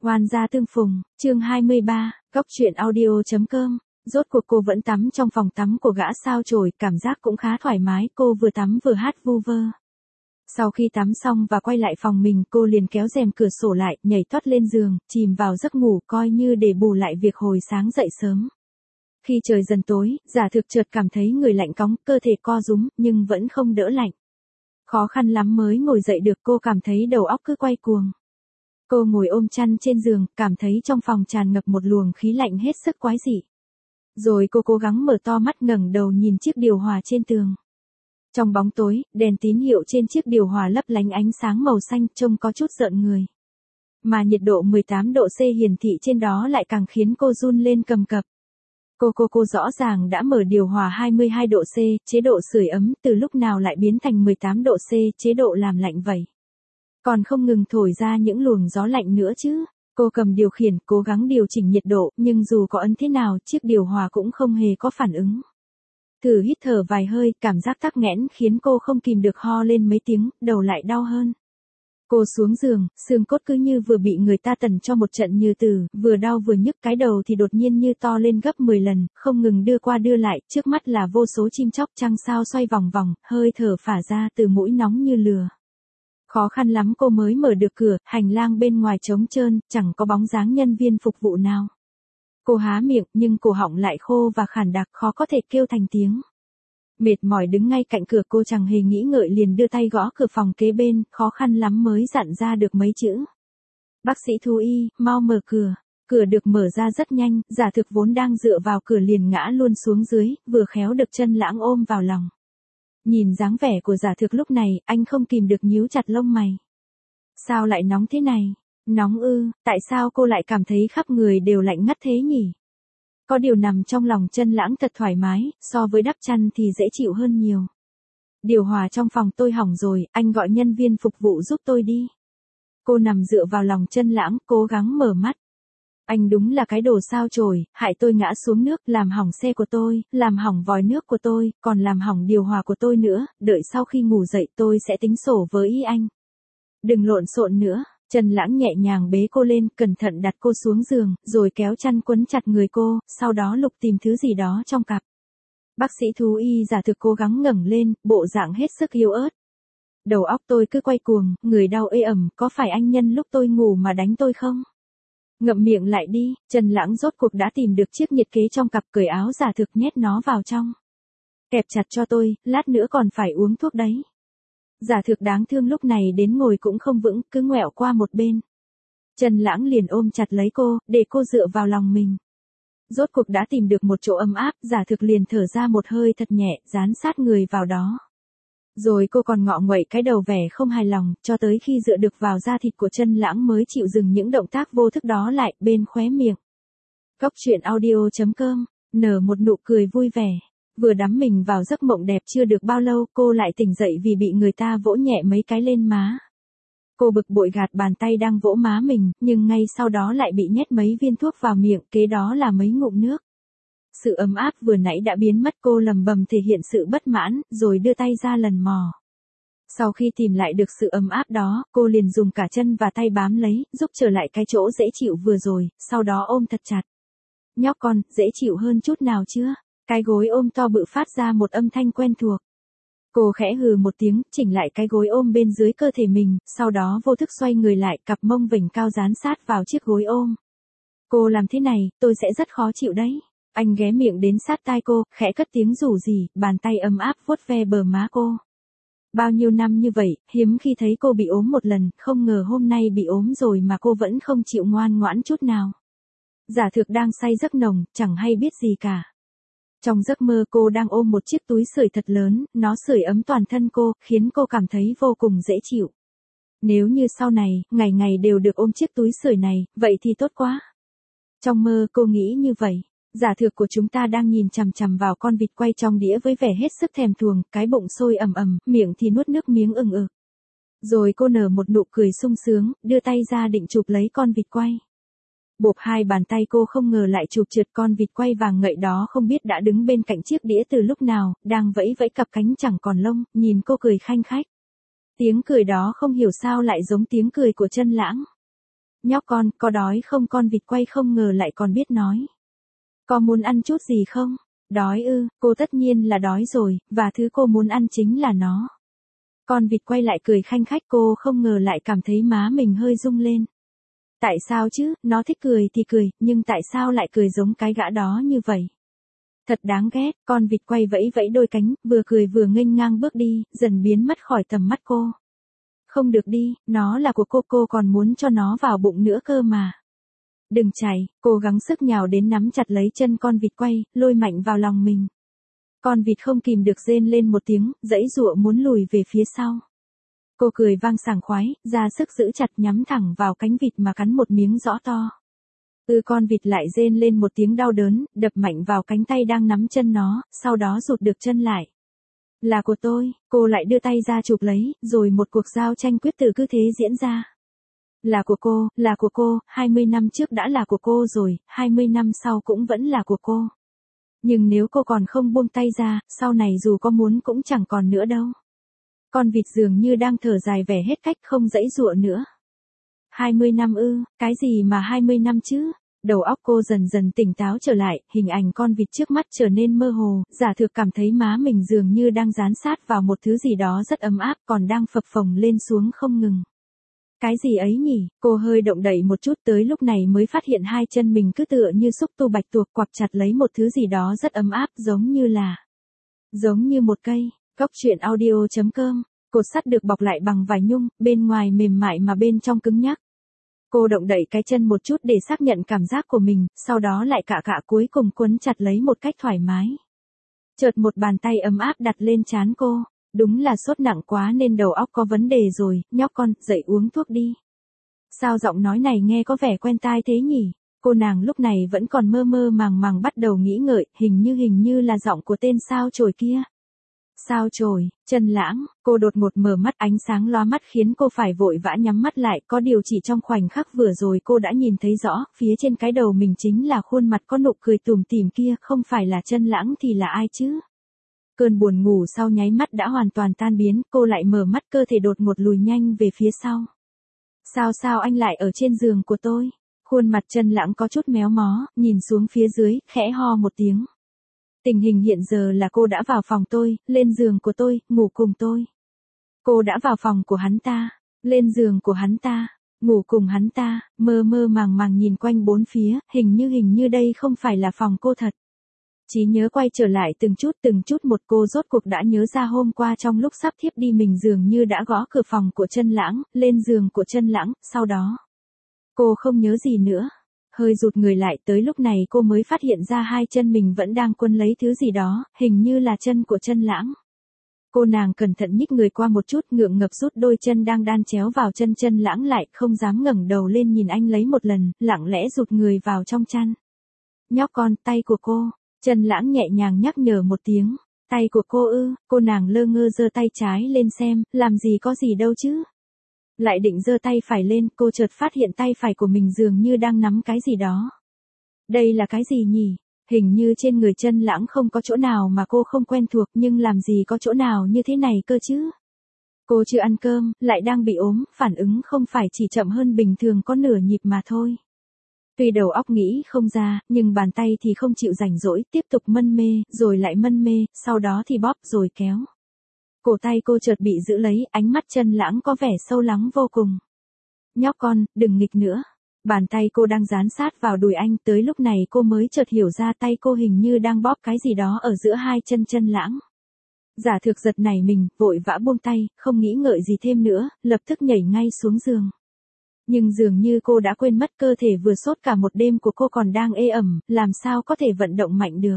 Oan gia tương phùng, chương 23, góc truyện audio.com. Rốt cuộc cô vẫn tắm trong phòng tắm của gã sao chổi, cảm giác cũng khá thoải mái, cô vừa tắm vừa hát vu vơ. Sau khi tắm xong và quay lại phòng mình, cô liền kéo rèm cửa sổ lại, nhảy toát lên giường, chìm vào giấc ngủ, coi như để bù lại việc hồi sáng dậy sớm. Khi trời dần tối, Giả Thực chợt cảm thấy người lạnh cóng, cơ thể co rúm, nhưng vẫn không đỡ lạnh. Khó khăn lắm mới ngồi dậy được, cô cảm thấy đầu óc cứ quay cuồng. Cô ngồi ôm chăn trên giường, cảm thấy trong phòng tràn ngập một luồng khí lạnh hết sức quái dị. Rồi cô cố gắng mở to mắt, ngẩng đầu nhìn chiếc điều hòa trên tường. Trong bóng tối, đèn tín hiệu trên chiếc điều hòa lấp lánh ánh sáng màu xanh, trông có chút rợn người. Mà nhiệt độ 18 độ C hiển thị trên đó lại càng khiến cô run lên cầm cập. Cô rõ ràng đã mở điều hòa 22 độ C, chế độ sưởi ấm, từ lúc nào lại biến thành 18 độ C, chế độ làm lạnh vậy. Còn không ngừng thổi ra những luồng gió lạnh nữa chứ. Cô cầm điều khiển, cố gắng điều chỉnh nhiệt độ, nhưng dù có ấn thế nào, chiếc điều hòa cũng không hề có phản ứng. Thử hít thở vài hơi, cảm giác tắc nghẽn khiến cô không kìm được ho lên mấy tiếng, đầu lại đau hơn. Cô xuống giường, xương cốt cứ như vừa bị người ta tần cho một trận như tử, vừa đau vừa nhức, cái đầu thì đột nhiên như to lên gấp 10 lần, không ngừng đưa qua đưa lại, trước mắt là vô số chim chóc trăng sao xoay vòng vòng, hơi thở phả ra từ mũi nóng như lửa. Khó khăn lắm cô mới mở được cửa, hành lang bên ngoài trống trơn, chẳng có bóng dáng nhân viên phục vụ nào. Cô há miệng, nhưng cổ họng lại khô và khản đặc, khó có thể kêu thành tiếng. Mệt mỏi đứng ngay cạnh cửa, cô chẳng hề nghĩ ngợi liền đưa tay gõ cửa phòng kế bên, khó khăn lắm mới dặn ra được mấy chữ. Bác sĩ thú y, mau mở cửa. Cửa được mở ra rất nhanh, Giả Thực vốn đang dựa vào cửa liền ngã luôn xuống dưới, vừa khéo được Chân Lãng ôm vào lòng. Nhìn dáng vẻ của Giả Thực lúc này, anh không kìm được nhíu chặt lông mày. Sao lại nóng thế này? Nóng ư, tại sao cô lại cảm thấy khắp người đều lạnh ngắt thế nhỉ? Có điều nằm trong lòng Chân Lãng thật thoải mái, so với đắp chăn thì dễ chịu hơn nhiều. Điều hòa trong phòng tôi hỏng rồi, anh gọi nhân viên phục vụ giúp tôi đi. Cô nằm dựa vào lòng Chân Lãng, cố gắng mở mắt. Anh đúng là cái đồ sao chổi, hại tôi ngã xuống nước, làm hỏng xe của tôi, làm hỏng vòi nước của tôi, còn làm hỏng điều hòa của tôi nữa, đợi sau khi ngủ dậy tôi sẽ tính sổ với anh. Đừng lộn xộn nữa. Chân Lãng nhẹ nhàng bế cô lên, cẩn thận đặt cô xuống giường, rồi kéo chăn quấn chặt người cô, sau đó lục tìm thứ gì đó trong cặp. Bác sĩ thú y Giả Thực cố gắng ngẩng lên, bộ dạng hết sức yếu ớt. Đầu óc tôi cứ quay cuồng, người đau ê ẩm, có phải anh nhân lúc tôi ngủ mà đánh tôi không? Ngậm miệng lại đi. Chân Lãng rốt cuộc đã tìm được chiếc nhiệt kế trong cặp, cởi áo Giả Thực nhét nó vào trong. Kẹp chặt cho tôi, lát nữa còn phải uống thuốc đấy. Giả Thực đáng thương lúc này đến ngồi cũng không vững, cứ ngoẹo qua một bên. Chân Lãng liền ôm chặt lấy cô, để cô dựa vào lòng mình. Rốt cuộc đã tìm được một chỗ ấm áp, Giả Thực liền thở ra một hơi thật nhẹ, dán sát người vào đó. Rồi cô còn ngọ nguậy cái đầu vẻ không hài lòng, cho tới khi dựa được vào da thịt của Chân Lãng mới chịu dừng những động tác vô thức đó lại, bên khóe miệng. Góc truyện audio.com, nở một nụ cười vui vẻ. Vừa đắm mình vào giấc mộng đẹp chưa được bao lâu, cô lại tỉnh dậy vì bị người ta vỗ nhẹ mấy cái lên má. Cô bực bội gạt bàn tay đang vỗ má mình, nhưng ngay sau đó lại bị nhét mấy viên thuốc vào miệng, kế đó là mấy ngụm nước. Sự ấm áp vừa nãy đã biến mất, cô lầm bầm thể hiện sự bất mãn, rồi đưa tay ra lần mò. Sau khi tìm lại được sự ấm áp đó, cô liền dùng cả chân và tay bám lấy, giúp trở lại cái chỗ dễ chịu vừa rồi, sau đó ôm thật chặt. Nhóc con, dễ chịu hơn chút nào chưa? Cái gối ôm to bự phát ra một âm thanh quen thuộc. Cô khẽ hừ một tiếng, chỉnh lại cái gối ôm bên dưới cơ thể mình, sau đó vô thức xoay người lại, cặp mông vểnh cao dán sát vào chiếc gối ôm. Cô làm thế này, tôi sẽ rất khó chịu đấy. Anh ghé miệng đến sát tai cô, khẽ cất tiếng rủ rỉ, bàn tay ấm áp vuốt ve bờ má cô. Bao nhiêu năm như vậy, hiếm khi thấy cô bị ốm một lần, không ngờ hôm nay bị ốm rồi mà cô vẫn không chịu ngoan ngoãn chút nào. Giả Thực đang say giấc nồng, chẳng hay biết gì cả. Trong giấc mơ cô đang ôm một chiếc túi sưởi thật lớn, nó sưởi ấm toàn thân cô, khiến cô cảm thấy vô cùng dễ chịu. Nếu như sau này, ngày ngày đều được ôm chiếc túi sưởi này, vậy thì tốt quá. Trong mơ cô nghĩ như vậy. Giả Thực của chúng ta đang nhìn chằm chằm vào con vịt quay trong đĩa với vẻ hết sức thèm thuồng, cái bụng sôi ầm ầm, miệng thì nuốt nước miếng ừng ực. Rồi cô nở một nụ cười sung sướng, đưa tay ra định chụp lấy con vịt quay. Bộp, hai bàn tay cô không ngờ lại chụp trượt con vịt quay vàng ngậy đó, không biết đã đứng bên cạnh chiếc đĩa từ lúc nào, đang vẫy vẫy cặp cánh chẳng còn lông, nhìn cô cười khanh khách. Tiếng cười đó không hiểu sao lại giống tiếng cười của Chân Lãng. Nhóc con, có đói không? Con vịt quay không ngờ lại còn biết nói. Có muốn ăn chút gì không? Đói ư? Cô tất nhiên là đói rồi, và thứ cô muốn ăn chính là nó. Con vịt quay lại cười khanh khách, cô không ngờ lại cảm thấy má mình hơi rung lên. Tại sao chứ, nó thích cười thì cười, nhưng tại sao lại cười giống cái gã đó như vậy? Thật đáng ghét, con vịt quay vẫy vẫy đôi cánh, vừa cười vừa nghênh ngang bước đi, dần biến mất khỏi tầm mắt cô. Không được đi, nó là của cô còn muốn cho nó vào bụng nữa cơ mà. Đừng chạy, cô gắng sức nhào đến nắm chặt lấy chân con vịt quay, lôi mạnh vào lòng mình. Con vịt không kìm được rên lên một tiếng, giãy giụa muốn lùi về phía sau. Cô cười vang sảng khoái, ra sức giữ chặt nhắm thẳng vào cánh vịt mà cắn một miếng rõ to. Con vịt lại rên lên một tiếng đau đớn, đập mạnh vào cánh tay đang nắm chân nó, sau đó rụt được chân lại. Là của tôi, cô lại đưa tay ra chụp lấy, rồi một cuộc giao tranh quyết tử cứ thế diễn ra. Là của cô, 20 năm trước đã là của cô rồi, 20 năm sau cũng vẫn là của cô. Nhưng nếu cô còn không buông tay ra, sau này dù có muốn cũng chẳng còn nữa đâu. Con vịt dường như đang thở dài vẻ hết cách, không giãy giụa nữa. 20 năm ư, cái gì mà 20 năm chứ? Đầu óc cô dần dần tỉnh táo trở lại, hình ảnh con vịt trước mắt trở nên mơ hồ, giả thực cảm thấy má mình dường như đang dán sát vào một thứ gì đó rất ấm áp, còn đang phập phồng lên xuống không ngừng. Cái gì ấy nhỉ? Cô hơi động đậy một chút, tới lúc này mới phát hiện hai chân mình cứ tựa như xúc tu bạch tuộc quặp chặt lấy một thứ gì đó rất ấm áp, giống như một cây. Góc truyện audio.com. Cột sắt được bọc lại bằng vải nhung, bên ngoài mềm mại mà bên trong cứng nhắc. Cô động đậy cái chân một chút để xác nhận cảm giác của mình, sau đó lại cạ cuối cùng quấn chặt lấy một cách thoải mái. Chợt một bàn tay ấm áp đặt lên trán cô. Đúng là sốt nặng quá nên đầu óc có vấn đề rồi, nhóc con, dậy uống thuốc đi. Sao giọng nói này nghe có vẻ quen tai thế nhỉ? Cô nàng lúc này vẫn còn mơ mơ màng màng bắt đầu nghĩ ngợi, hình như là giọng của tên sao chổi kia. Sao chổi, Trần Lãng, cô đột ngột mở mắt, ánh sáng lóa mắt khiến cô phải vội vã nhắm mắt lại, có điều chỉ trong khoảnh khắc vừa rồi cô đã nhìn thấy rõ, phía trên cái đầu mình chính là khuôn mặt có nụ cười tủm tỉm kia, không phải là Trần Lãng thì là ai chứ? Cơn buồn ngủ sau nháy mắt đã hoàn toàn tan biến, cô lại mở mắt, cơ thể đột ngột lùi nhanh về phía sau. Sao anh lại ở trên giường của tôi? Khuôn mặt Trần Lãng có chút méo mó, nhìn xuống phía dưới, khẽ ho một tiếng. Tình hình hiện giờ là cô đã vào phòng tôi, lên giường của tôi, ngủ cùng tôi. Cô đã vào phòng của hắn ta, lên giường của hắn ta, ngủ cùng hắn ta, mơ màng màng nhìn quanh bốn phía, hình như đây không phải là phòng cô thật. Trí nhớ quay trở lại từng chút một, cô rốt cuộc đã nhớ ra hôm qua trong lúc sắp thiếp đi mình dường như đã gõ cửa phòng của Trần Lãng, lên giường của Trần Lãng, sau đó. Cô không nhớ gì nữa. Hơi rụt người lại, tới lúc này cô mới phát hiện ra hai chân mình vẫn đang quấn lấy thứ gì đó, hình như là chân của Trần Lãng. Cô nàng cẩn thận nhích người qua một chút, ngượng ngập rút đôi chân đang đan chéo vào chân Trần Lãng lại, không dám ngẩng đầu lên nhìn anh lấy một lần, lặng lẽ rụt người vào trong chăn. Nhóc con, tay của cô. Trần Lãng nhẹ nhàng nhắc nhở một tiếng. Tay của cô ư? Cô nàng lơ ngơ giơ tay trái lên xem, làm gì có gì đâu chứ. Lại định giơ tay phải lên, cô chợt phát hiện tay phải của mình dường như đang nắm cái gì đó. Đây là cái gì nhỉ? Hình như trên người Trần Lãng không có chỗ nào mà cô không quen thuộc, nhưng làm gì có chỗ nào như thế này cơ chứ? Cô chưa ăn cơm, lại đang bị ốm, phản ứng không phải chỉ chậm hơn bình thường có nửa nhịp mà thôi. Tuy đầu óc nghĩ không ra, nhưng bàn tay thì không chịu rảnh rỗi, tiếp tục mân mê, rồi lại mân mê, sau đó thì bóp rồi kéo. Cổ tay cô chợt bị giữ lấy, ánh mắt Trần Lãng có vẻ sâu lắng vô cùng. Nhóc con, đừng nghịch nữa. Bàn tay cô đang dán sát vào đùi anh, tới lúc này cô mới chợt hiểu ra tay cô hình như đang bóp cái gì đó ở giữa hai chân Trần Lãng. Giả thực giật nảy mình, vội vã buông tay, không nghĩ ngợi gì thêm nữa, lập tức nhảy ngay xuống giường. Nhưng dường như cô đã quên mất cơ thể vừa sốt cả một đêm của cô còn đang ê ẩm, làm sao có thể vận động mạnh được.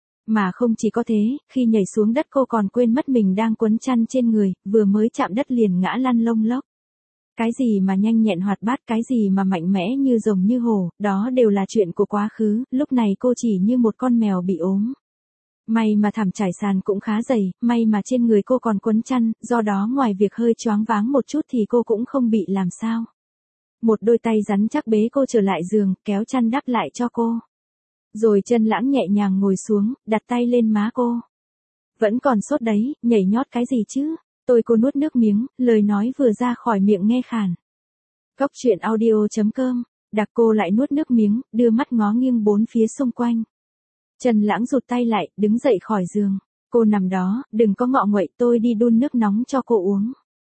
Mà không chỉ có thế, khi nhảy xuống đất cô còn quên mất mình đang quấn chăn trên người, vừa mới chạm đất liền ngã lăn lông lốc. Cái gì mà nhanh nhẹn hoạt bát, cái gì mà mạnh mẽ như rồng như hổ, đó đều là chuyện của quá khứ, lúc này cô chỉ như một con mèo bị ốm. May mà thảm trải sàn cũng khá dày, may mà trên người cô còn quấn chăn, do đó ngoài việc hơi choáng váng một chút thì cô cũng không bị làm sao. Một đôi tay rắn chắc bế cô trở lại giường, kéo chăn đắp lại cho cô. Rồi Trần Lãng nhẹ nhàng ngồi xuống, đặt tay lên má cô. Vẫn còn sốt đấy, nhảy nhót cái gì chứ? Cô nuốt nước miếng, lời nói vừa ra khỏi miệng nghe khàn. Cốc truyện audio.com, Đặc Cô lại nuốt nước miếng, đưa mắt ngó nghiêng bốn phía xung quanh. Trần Lãng rụt tay lại, đứng dậy khỏi giường. Cô nằm đó, đừng có ngọ nguậy, tôi đi đun nước nóng cho cô uống.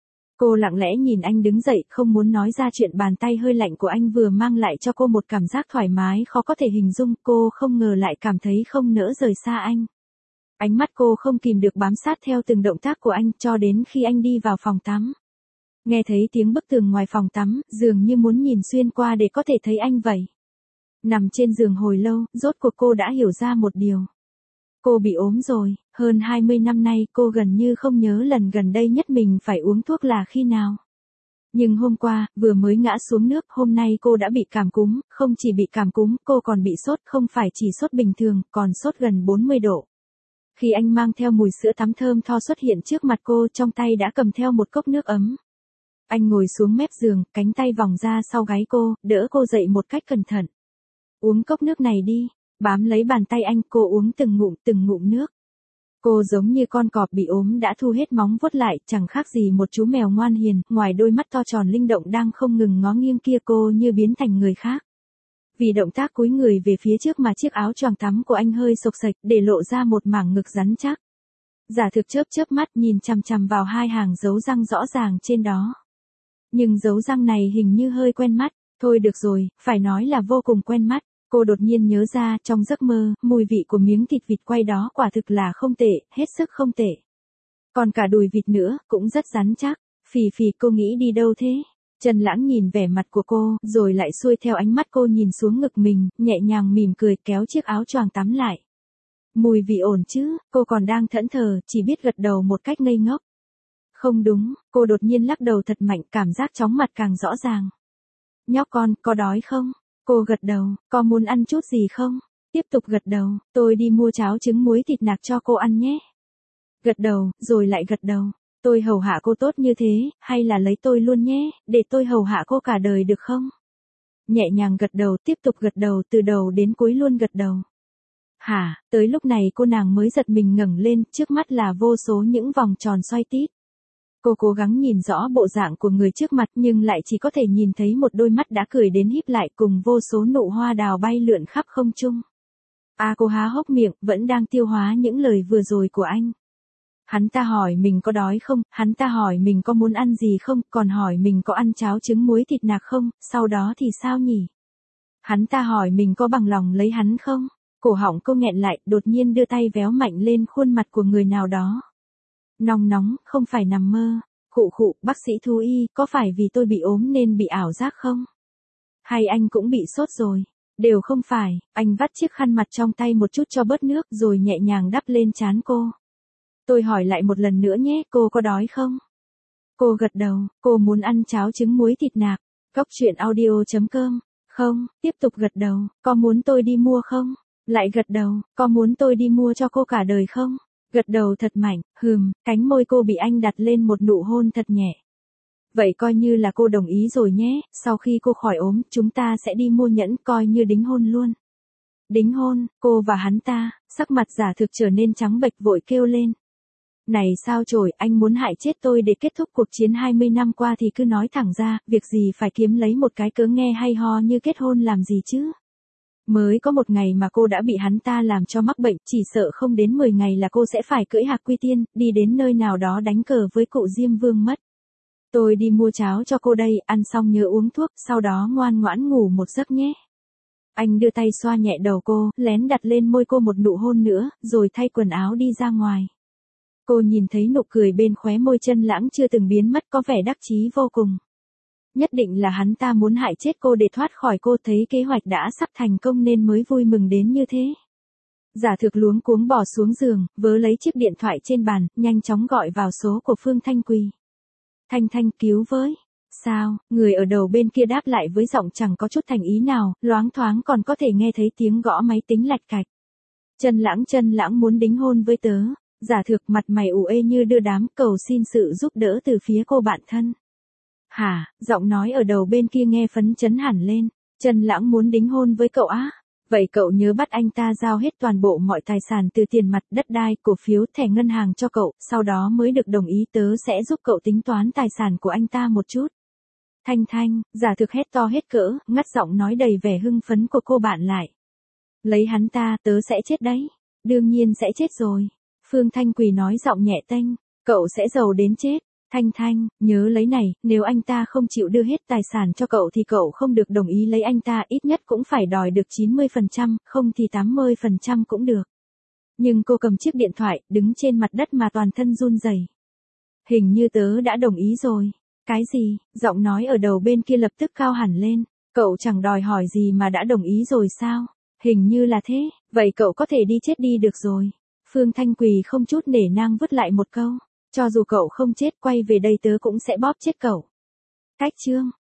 Cô lặng lẽ nhìn anh đứng dậy, không muốn nói ra chuyện bàn tay hơi lạnh của anh vừa mang lại cho cô một cảm giác thoải mái khó có thể hình dung. Cô không ngờ lại cảm thấy không nỡ rời xa anh. Ánh mắt cô không kìm được bám sát theo từng động tác của anh cho đến khi anh đi vào phòng tắm. Nghe thấy tiếng bức tường ngoài phòng tắm, dường như muốn nhìn xuyên qua để có thể thấy anh vậy. Nằm trên giường hồi lâu, rốt cuộc cô đã hiểu ra một điều. Cô bị ốm rồi, hơn 20 năm nay cô gần như không nhớ lần gần đây nhất mình phải uống thuốc là khi nào. Nhưng hôm qua, vừa mới ngã xuống nước, hôm nay cô đã bị cảm cúm, không chỉ bị cảm cúm, cô còn bị sốt, không phải chỉ sốt bình thường, còn sốt gần 40 độ. Khi anh mang theo mùi sữa tắm thơm tho xuất hiện trước mặt cô, trong tay đã cầm theo một cốc nước ấm. Anh ngồi xuống mép giường, cánh tay vòng ra sau gáy cô, đỡ cô dậy một cách cẩn thận. Uống cốc nước này đi. Bám lấy bàn tay anh, cô uống từng ngụm nước. Cô giống như con cọp bị ốm đã thu hết móng vuốt lại, chẳng khác gì một chú mèo ngoan hiền, ngoài đôi mắt to tròn linh động đang không ngừng ngó nghiêng kia cô như biến thành người khác. Vì động tác cúi người về phía trước mà chiếc áo choàng tắm của anh hơi xộc xệch, để lộ ra một mảng ngực rắn chắc. Giả Thực chớp mắt nhìn chằm chằm vào hai hàng dấu răng rõ ràng trên đó. Nhưng dấu răng này hình như hơi quen mắt, thôi được rồi, phải nói là vô cùng quen mắt. Cô đột nhiên nhớ ra, trong giấc mơ, mùi vị của miếng thịt vịt quay đó quả thực là không tệ, hết sức không tệ. Còn cả đùi vịt nữa, cũng rất rắn chắc. Phì, cô nghĩ đi đâu thế? Trần Lãng nhìn vẻ mặt của cô, rồi lại xuôi theo ánh mắt cô nhìn xuống ngực mình, nhẹ nhàng mỉm cười kéo chiếc áo choàng tắm lại. Mùi vị ổn chứ, cô còn đang thẫn thờ, chỉ biết gật đầu một cách ngây ngốc. Không đúng, cô đột nhiên lắc đầu thật mạnh, cảm giác chóng mặt càng rõ ràng. Nhóc con, có đói không? Cô gật đầu, có muốn ăn chút gì không? Tiếp tục gật đầu, tôi đi mua cháo trứng muối thịt nạc cho cô ăn nhé. Gật đầu, rồi lại gật đầu, tôi hầu hạ cô tốt như thế, hay là lấy tôi luôn nhé, để tôi hầu hạ cô cả đời được không? Nhẹ nhàng gật đầu, tiếp tục gật đầu, từ đầu đến cuối luôn gật đầu. Hả, tới lúc này cô nàng mới giật mình ngẩng lên, trước mắt là vô số những vòng tròn xoay tít. Cô cố gắng nhìn rõ bộ dạng của người trước mặt nhưng lại chỉ có thể nhìn thấy một đôi mắt đã cười đến híp lại cùng vô số nụ hoa đào bay lượn khắp không trung. Cô há hốc miệng, vẫn đang tiêu hóa những lời vừa rồi của anh. Hắn ta hỏi mình có đói không, hắn ta hỏi mình có muốn ăn gì không, còn hỏi mình có ăn cháo trứng muối thịt nạc không, sau đó thì sao nhỉ? Hắn ta hỏi mình có bằng lòng lấy hắn không? Cổ họng cô nghẹn lại, đột nhiên đưa tay véo mạnh lên khuôn mặt của người nào đó. Nóng, không phải nằm mơ. Khụ, bác sĩ thú y, có phải vì tôi bị ốm nên bị ảo giác không? Hay anh cũng bị sốt rồi? Đều không phải, anh vắt chiếc khăn mặt trong tay một chút cho bớt nước rồi nhẹ nhàng đắp lên trán cô. Tôi hỏi lại một lần nữa nhé, cô có đói không? Cô gật đầu, cô muốn ăn cháo trứng muối thịt nạc. Cốc truyện audio.com. Không, tiếp tục gật đầu, có muốn tôi đi mua không? Lại gật đầu, có muốn tôi đi mua cho cô cả đời không? Gật đầu thật mạnh, cánh môi cô bị anh đặt lên một nụ hôn thật nhẹ. Vậy coi như là cô đồng ý rồi nhé, sau khi cô khỏi ốm, chúng ta sẽ đi mua nhẫn coi như đính hôn luôn. Đính hôn, cô và hắn ta, sắc mặt Giả Thực trở nên trắng bệch vội kêu lên. Này sao chổi, anh muốn hại chết tôi để kết thúc cuộc chiến 20 năm qua thì cứ nói thẳng ra, việc gì phải kiếm lấy một cái cớ nghe hay ho như kết hôn làm gì chứ? Mới có một ngày mà cô đã bị hắn ta làm cho mắc bệnh, chỉ sợ không đến 10 ngày là cô sẽ phải cưỡi hạc quy tiên, đi đến nơi nào đó đánh cờ với cụ Diêm Vương mất. Tôi đi mua cháo cho cô đây, ăn xong nhớ uống thuốc, sau đó ngoan ngoãn ngủ một giấc nhé. Anh đưa tay xoa nhẹ đầu cô, lén đặt lên môi cô một nụ hôn nữa, rồi thay quần áo đi ra ngoài. Cô nhìn thấy nụ cười bên khóe môi Trần Lãng chưa từng biến mất có vẻ đắc chí vô cùng. Nhất định là hắn ta muốn hại chết cô để thoát khỏi cô, thấy kế hoạch đã sắp thành công nên mới vui mừng đến như thế. Giả Thực luống cuống bỏ xuống giường, vớ lấy chiếc điện thoại trên bàn, nhanh chóng gọi vào số của Phương Thanh Quỳ. Thanh cứu với. Sao, người ở đầu bên kia đáp lại với giọng chẳng có chút thành ý nào, loáng thoáng còn có thể nghe thấy tiếng gõ máy tính lạch cạch. Trần Lãng muốn đính hôn với tớ. Giả Thực mặt mày ủ ê như đưa đám, cầu xin sự giúp đỡ từ phía cô bạn thân. Hả, giọng nói ở đầu bên kia nghe phấn chấn hẳn lên. Trần Lãng muốn đính hôn với cậu á? Vậy cậu nhớ bắt anh ta giao hết toàn bộ mọi tài sản từ tiền mặt, đất đai, cổ phiếu, thẻ ngân hàng cho cậu, sau đó mới được đồng ý, tớ sẽ giúp cậu tính toán tài sản của anh ta một chút. Thanh Thanh, giả thực hét to hết cỡ, ngắt giọng nói đầy vẻ hưng phấn của cô bạn lại. Lấy hắn ta, tớ sẽ chết đấy. Đương nhiên sẽ chết rồi. Phương Thanh Quỳ nói giọng nhẹ tênh, cậu sẽ giàu đến chết. Thanh Thanh, nhớ lấy này, nếu anh ta không chịu đưa hết tài sản cho cậu thì cậu không được đồng ý lấy anh ta, ít nhất cũng phải đòi được 90%, không thì 80% cũng được. Nhưng cô cầm chiếc điện thoại, đứng trên mặt đất mà toàn thân run rẩy. Hình như tớ đã đồng ý rồi. Cái gì? Giọng nói ở đầu bên kia lập tức cao hẳn lên. Cậu chẳng đòi hỏi gì mà đã đồng ý rồi sao? Hình như là thế, vậy cậu có thể đi chết đi được rồi. Phương Thanh Quỳ không chút nể nang vứt lại một câu. Cho dù cậu không chết quay về đây tớ cũng sẽ bóp chết cậu. Cách chương